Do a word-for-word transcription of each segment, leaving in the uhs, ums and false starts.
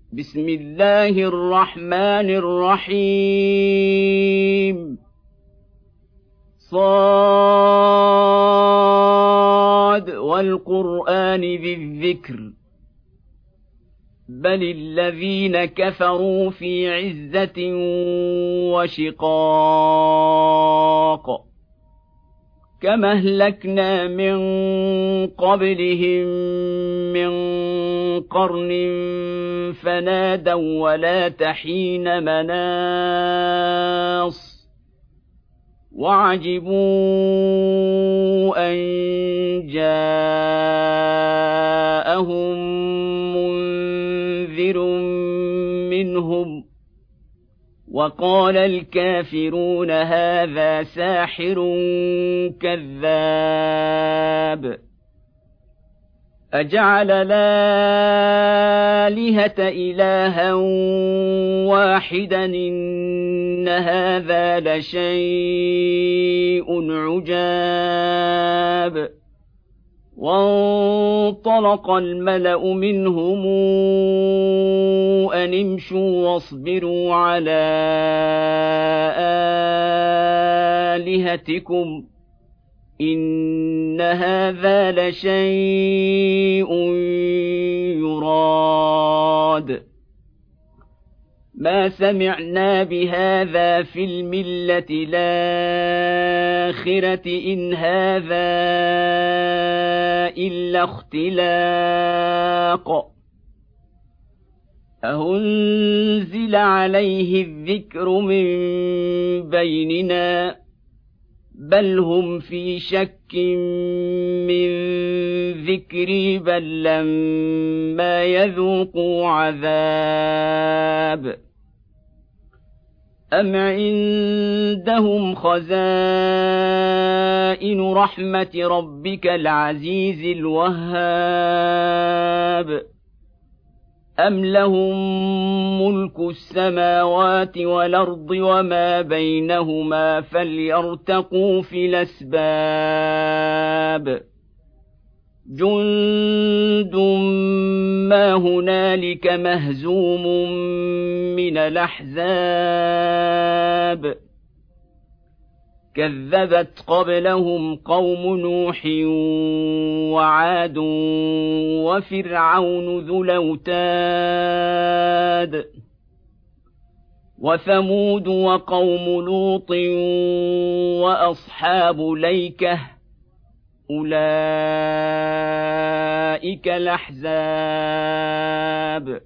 بسم الله الرحمن الرحيم صاد والقرآن ذي الذكر بل الذين كفروا في عزة وشقاق كما أهلكنا من قبلهم من قرن فنادوا ولا تحين مناص وعجبوا أن جاءهم منذر منهم وقال الكافرون هذا ساحر كذاب أجعل الآلهة إلها واحدا إن هذا لشيء عجاب وانطلق الملأ منهم أن امشوا واصبروا على آلهتكم إن هذا لشيء يراد ما سمعنا بهذا في الملة الآخرة إن هذا إلا اختلاق أأنزل عليه الذكر من بيننا بل هم في شك من ذكري بل لما يذوقوا عذاب أم عندهم خزائن رحمة ربك العزيز الوهاب أم لهم ملك السماوات والأرض وما بينهما فليرتقوا في الأسباب جند ما هنالك مهزوم من الأحزاب كذبت قبلهم قوم نوح وعاد وفرعون ذو الأوتاد وثمود وقوم لوط وأصحاب ليكة أولئك الأحزاب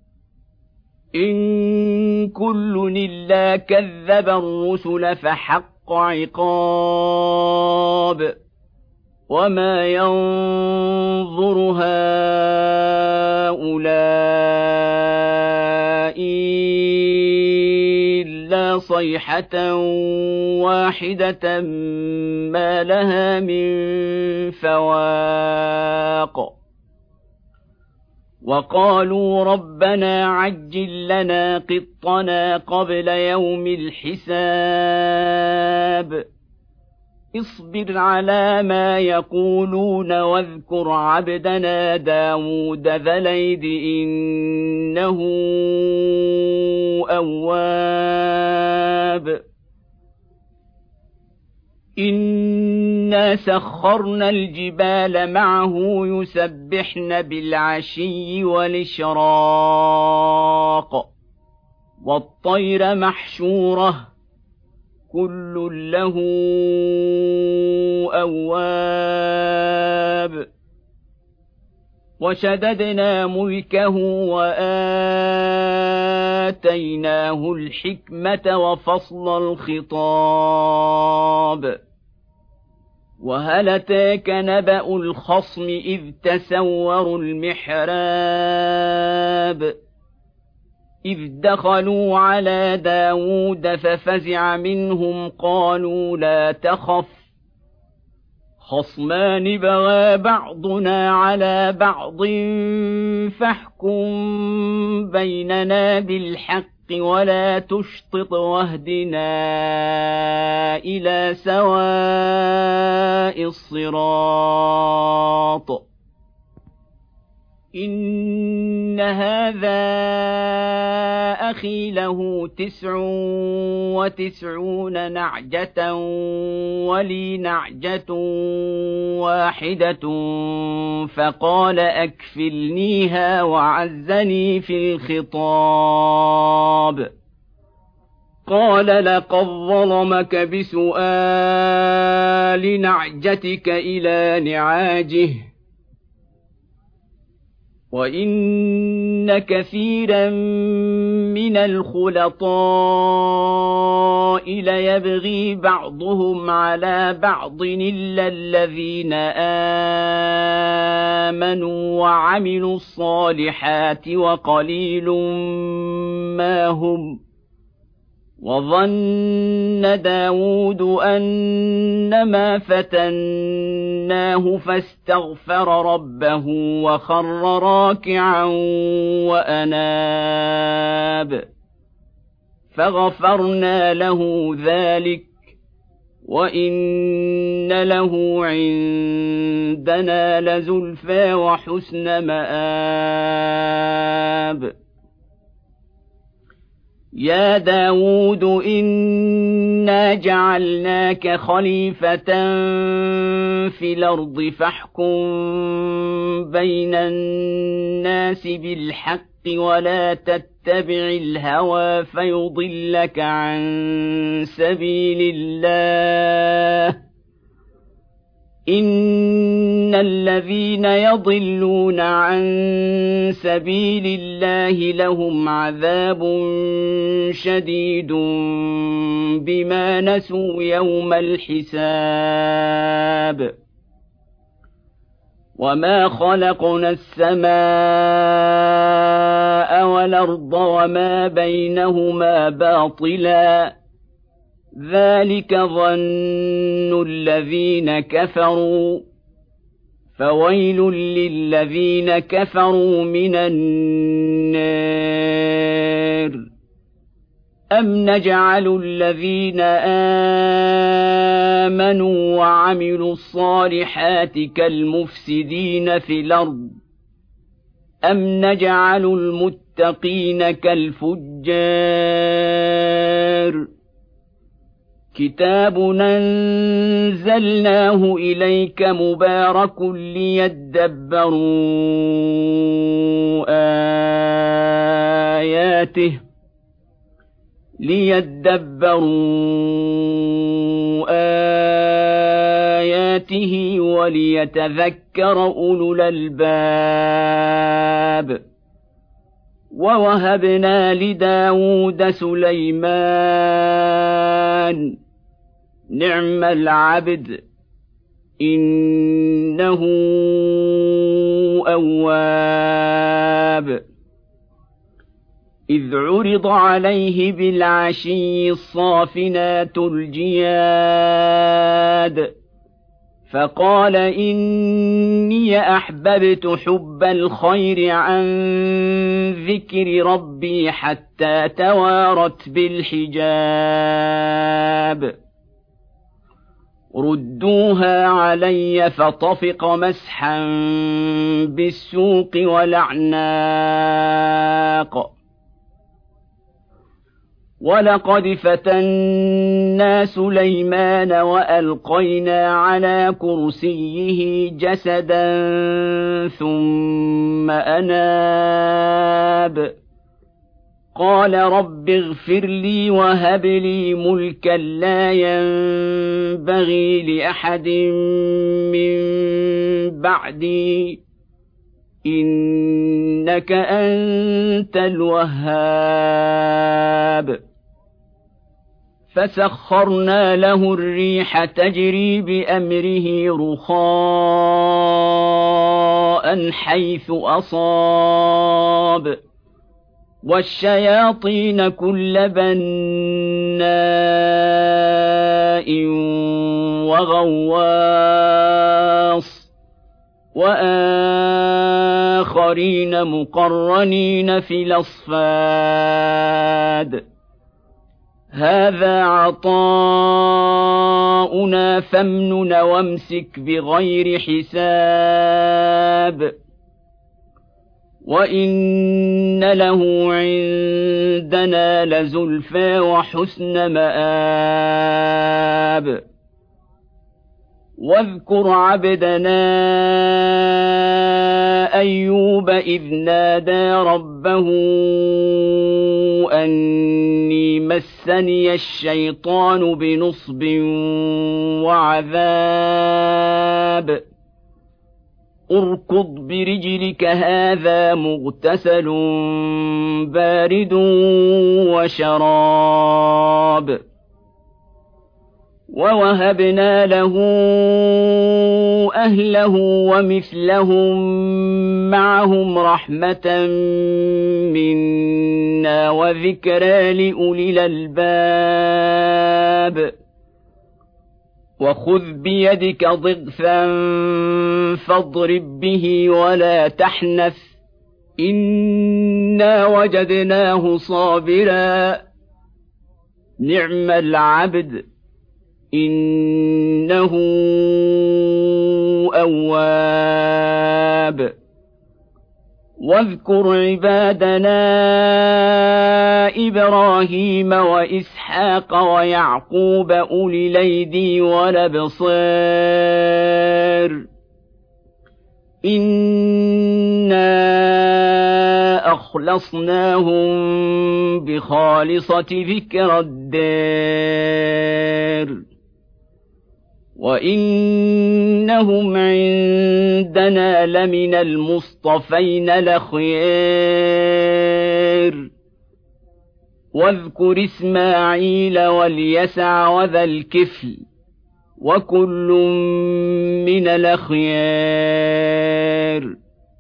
إن كل إلا كذب الرسل فحق عقاب وما ينظر هؤلاء إلا صيحة واحدة ما لها من فواق وقالوا ربنا عجل لنا قطنا قبل يوم الحساب اصبر على ما يقولون واذكر عبدنا داود ذا الأيد إنه أواب إنا سخرنا الجبال معه يسبحن بالعشي والإشراق والطير محشورة كل له أواب وشددنا ملكه وآتيناه الحكمة وفصل الخطاب وهل أتاك نبأ الخصم إذ تسوروا المحراب إذ دخلوا على داود ففزع منهم قالوا لا تخف خصمان بغى بعضنا على بعض فاحكم بيننا بالحق ولا تشطط واهدنا إلى سواء الصراط إن هذا أخي له تسع وتسعون نعجة ولي نعجة واحدة فقال أكفلنيها وعزني في الخطاب قال لقد ظلمك بسؤال نعجتك إلى نعاجه وإن كثيرا من الخلطاء ليبغي بعضهم على بعض إلا الذين آمنوا وعملوا الصالحات وقليل ما هم وظن داود أنما فتناه فاستغفر ربه وخر راكعا وأناب فغفرنا له ذلك وإن له عندنا لزلفى وحسن مآب يا داود إنا جعلناك خليفة في الأرض فاحكم بين الناس بالحق ولا تتبع الهوى فيضلك عن سبيل الله إن الذين يضلون عن سبيل الله لهم عذاب شديد بما نسوا يوم الحساب وما خلقنا السماء والأرض وما بينهما باطلا ذلك ظن الذين كفروا فويل للذين كفروا من النار أم نجعل الذين آمنوا وعملوا الصالحات كالمفسدين في الأرض أم نجعل المتقين كالفجار كتاب أنزلناه إليك مبارك ليدبروا آياته ليدبروا آياته وليتذكر أولو الألباب ووهبنا لداود سليمان نعم العبد إنه أواب إذ عرض عليه بالعشي الصافنات الجياد فقال إني أحببت حب الخير عن ذكر ربي حتى توارت بالحجاب ردوها علي فطفق مسحا بالسوق والأعناق ولقد فتنا سليمان وألقينا على كرسيه جسدا ثم أناب قال رب اغفر لي وهب لي ملكا لا ينبغي لأحد من بعدي إنك أنت الوهاب فسخرنا له الريح تجري بأمره رخاء حيث أصاب والشياطين كل بناء وغواص وآخرين مقرنين في الأصفاد هذا عطاؤنا فامنن وامسك بغير حساب وإن له عندنا لزلفى وحسن مآب واذكر عبدنا أيوب إذ نادى ربه أني مسني الشيطان بنصب وعذاب اركض برجلك هذا مغتسل بارد وشراب ووهبنا له أهله ومثلهم معهم رحمة منا وذكرى لأولي الألباب وخذ بيدك ضغثا فاضرب به ولا تحنث إنا وجدناه صابرا نعم العبد إنه أواب واذكر عبادنا إبراهيم وإسحاق ويعقوب أولي الأيدي والأبصار إنا أخلصناهم بخالصة ذكر الدار وإنهم عندنا لمن المصطفين الأخيار واذكر إسماعيل واليسع وذا الكفل وكل من الأخيار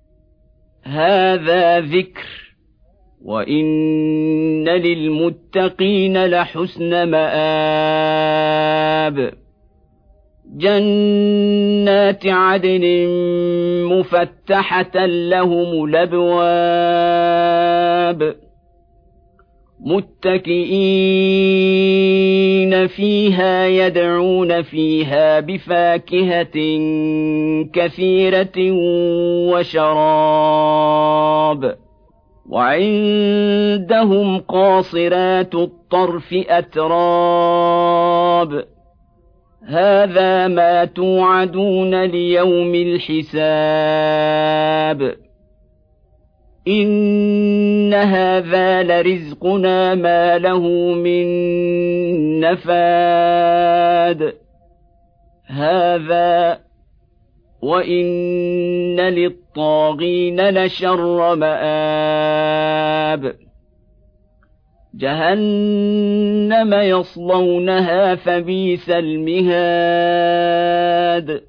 هذا ذكر وإن للمتقين لحسن مآب جنات عدن مفتحة لهم الأبواب متكئين فيها يدعون فيها بفاكهة كثيرة وشراب وعندهم قاصرات الطرف أتراب هذا ما توعدون ليوم الحساب إن هذا لرزقنا ما له من نفاد هذا وإن للطاغين لشر مآب جهنم يصلونها فبئس المهاد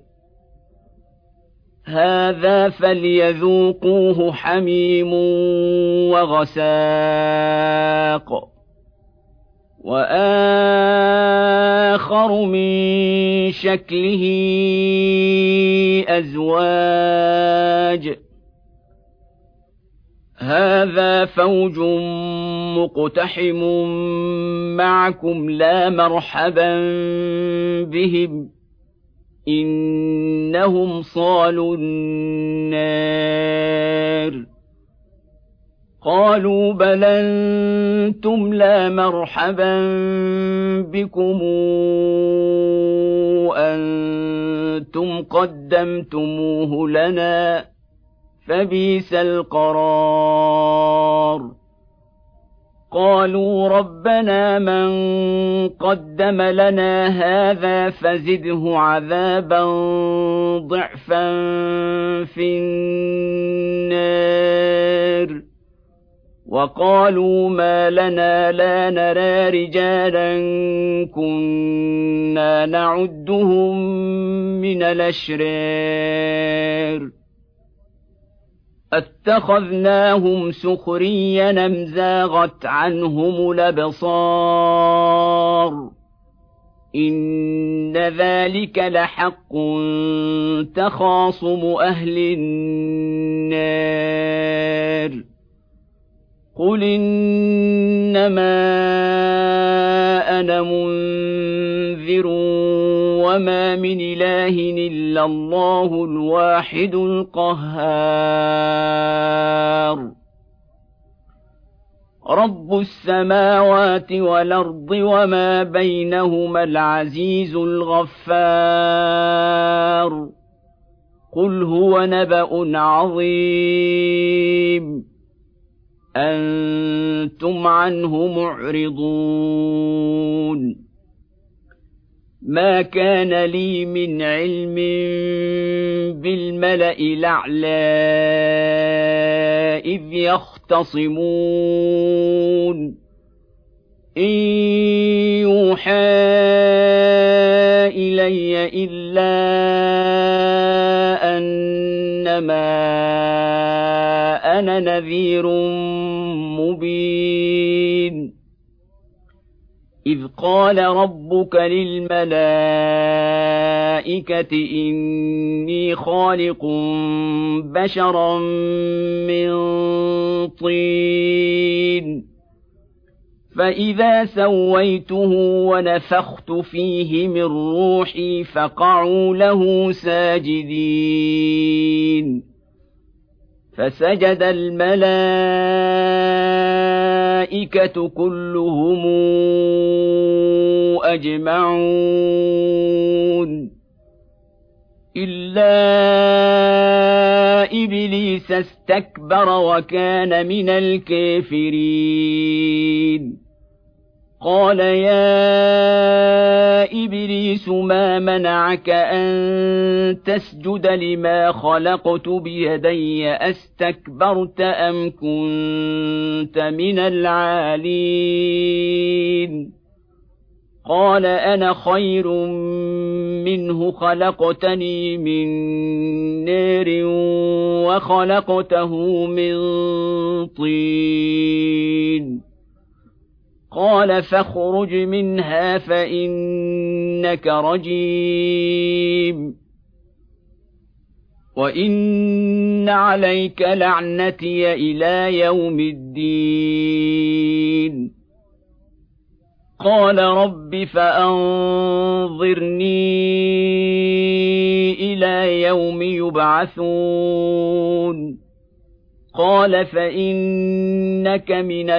هذا فليذوقوه حميم وغساق وآخر من شكله أزواج هذا فوج مقتحم معكم لا مرحبا بهم إنهم صالوا النار قالوا بل أنتم لا مرحبا بكم أنتم قدمتموه لنا فبئس القرار قالوا ربنا من قدم لنا هذا فزده عذابا ضعفا في النار وقالوا ما لنا لا نرى رجالا كنا نعدهم من الأشرار اتخذناهم سخريا أم زاغت عنهم الأبصار إن ذلك لحق تخاصم أهل النار قل إنما أنا منذر وما من إله إلا الله الواحد القهار رب السماوات والأرض وما بينهما العزيز الغفار قل هو نبأ عظيم أنتم عنه معرضون ما كان لي من علم بالملأ الأعلى إذ يختصمون إن يوحى إلي إلا أنما أنا نذير مبين إذ قال ربك للملائكة إني خالق بشرا من طين فإذا سويته ونفخت فيه من روحي فقعوا له ساجدين فسجد الملائكة كلهم أجمعون إلا إبليس استكبر وكان من الكافرين قال يا إبليس ما منعك أن تسجد لما خلقت بيدي أستكبرت أم كنت من العالين قال أنا خير منه خلقتني من نار وخلقته من طين قال فاخرج منها فإنك رجيم وإن عليك لعنتي إلى يوم الدين قال رب فأنظرني إلى يوم يبعثون قال فإنك من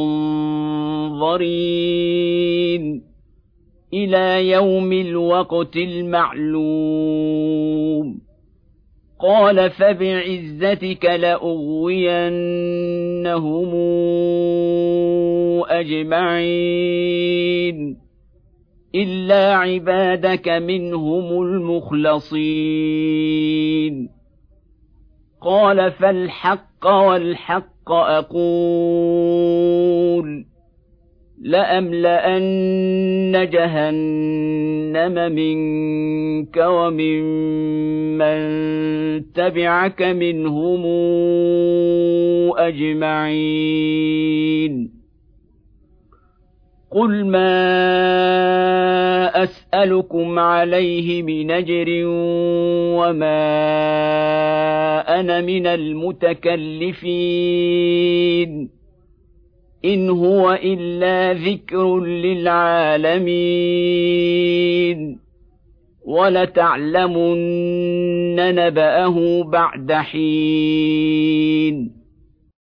المنظرين إلى يوم الوقت المعلوم قال فبعزتك لأغوينهم أجمعين إلا عبادك منهم المخلصين قال فالحق والحق أقول لأملأن جهنم منك ومن من تبعك منهم أجمعين قل ما أسألكم عليه من أجر وما أنا من المتكلفين إن هو إلا ذكر للعالمين ولتعلمن نبأه بعد حين